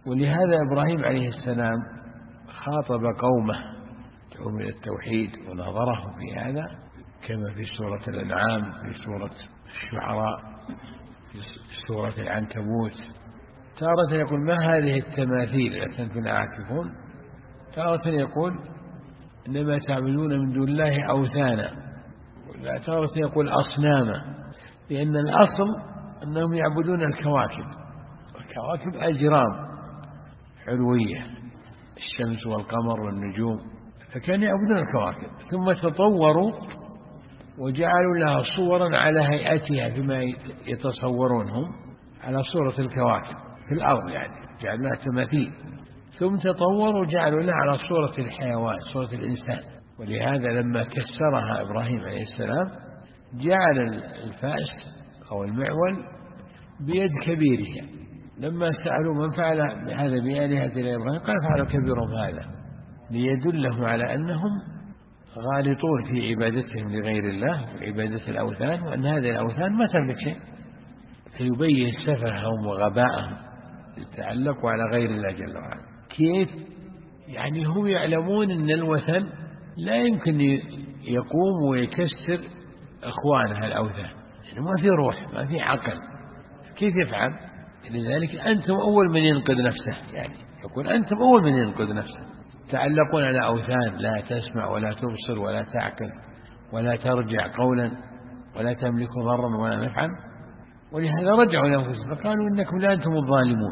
ولهذا إبراهيم عليه السلام خاطب قومه دعوهم إلى التوحيد ونظرهم في هذا، كما في سورة الأنعام، في سورة الشعراء، في سورة العنكبوت. تارة يقول ما هذه التماثيل التي أنتم عاكفون، تارة يقول إنما تعبدون من دون الله أوثانا، تارة يقول أصناما، لأن الأصل أنهم يعبدون الكواكب، الكواكب أجرام علوية، الشمس والقمر والنجوم، فكانوا يعبدون الكواكب، ثم تطوروا وجعلوا لها صورا على هيئتها فيما يتصورونهم على صورة الكواكب في الأرض، يعني جعلوا لها تماثيل، ثم تطوروا وجعلوا لها على صورة الحيوان، صورة الإنسان. ولهذا لما كسرها إبراهيم عليه السلام جعل الفأس أو المعول بيد كبيرها، لما سألوا من فعل هذا بآلهتنا يا إبراهيم قال فعل كبيرهم هذا، ليدلهم على أنهم غالطون في عبادتهم لغير الله وعبادة الأوثان، وأن هذه الأوثان ما تملك شيء، فيبين سفههم وغباءهم يتعلقوا على غير الله جل وعلا. كيف؟ يعني هم يعلمون أن الوثن لا يمكن يقوم ويكسر أخوانها الأوثان، يعني ما في روح، ما في عقل، كيف يفعل؟ لذلك أنتم أول من ينقذ نفسه، يعني يقول أنتم أول من ينقذ نفسه، تعلقون على أوثان لا تسمع ولا تبصر ولا تعقل ولا ترجع قولا ولا تملك ضرا ولا نفعا. ولهذا رجعوا لأنفسهم فقالوا إنكم لا أنتم الظالمون،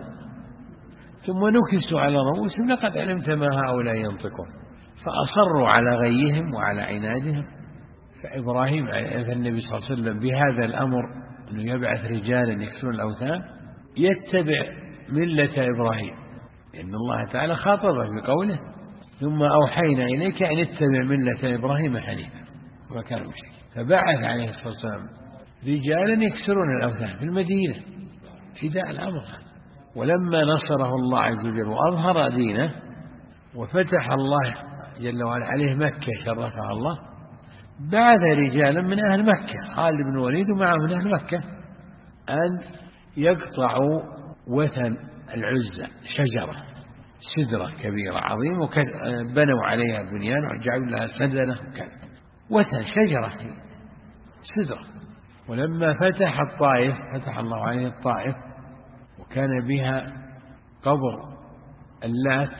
ثم نكسوا على رؤوسهم لقد علمت ما هؤلاء ينطقون، فأصروا على غيهم وعلى عنادهم. فإبراهيم النبي صلى الله عليه وسلم بهذا الأمر أنه يبعث رجالا يكسرون الأوثان يتبع ملة إبراهيم، لأن الله تعالى خاطبه بقوله ثم أوحينا إليك أن اتبع ملة إبراهيم حنيفا وما كان مشركا. فبعث عليه الصلاة والسلام رجالا يكسرون الأوثان في المدينة ابتداء الأمر. ولما نصره الله عز وجل وأظهر دينه وفتح الله جل وعلا عليه مكة شرفها الله، بعث رجالا من أهل مكة، خالد بن الوليد ومعه من أهل مكة، أن يقطعوا وثن العزة، شجرة سدرة كبيرة عظيمة وبنوا عليها بنيان وجعلوا لها سدنة وكذا، وثن شجرة سدرة. ولما فتح الطائف، فتح الله عليه الطائف وكان بها قبر اللات،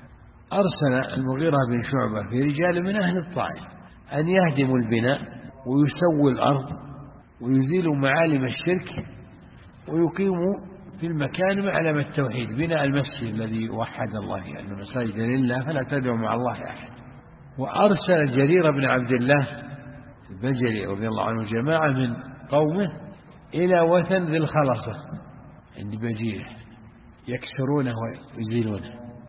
أرسل المغيرة بن شعبة في رجال من أهل الطائف أن يهدموا البناء ويسووا الأرض ويزيلوا معالم الشرك ويقيموا في المكان معلم التوحيد، بناء المسجد الذي وحد الله فيه، أن المساجد لله فلا تدعوا مع الله أحد. وأرسل جرير بن عبد الله البجلي رضي الله عنه جماعة من قومه إلى وثن ذي الخلصة عند بجيره يكسرونه ويزيلونه،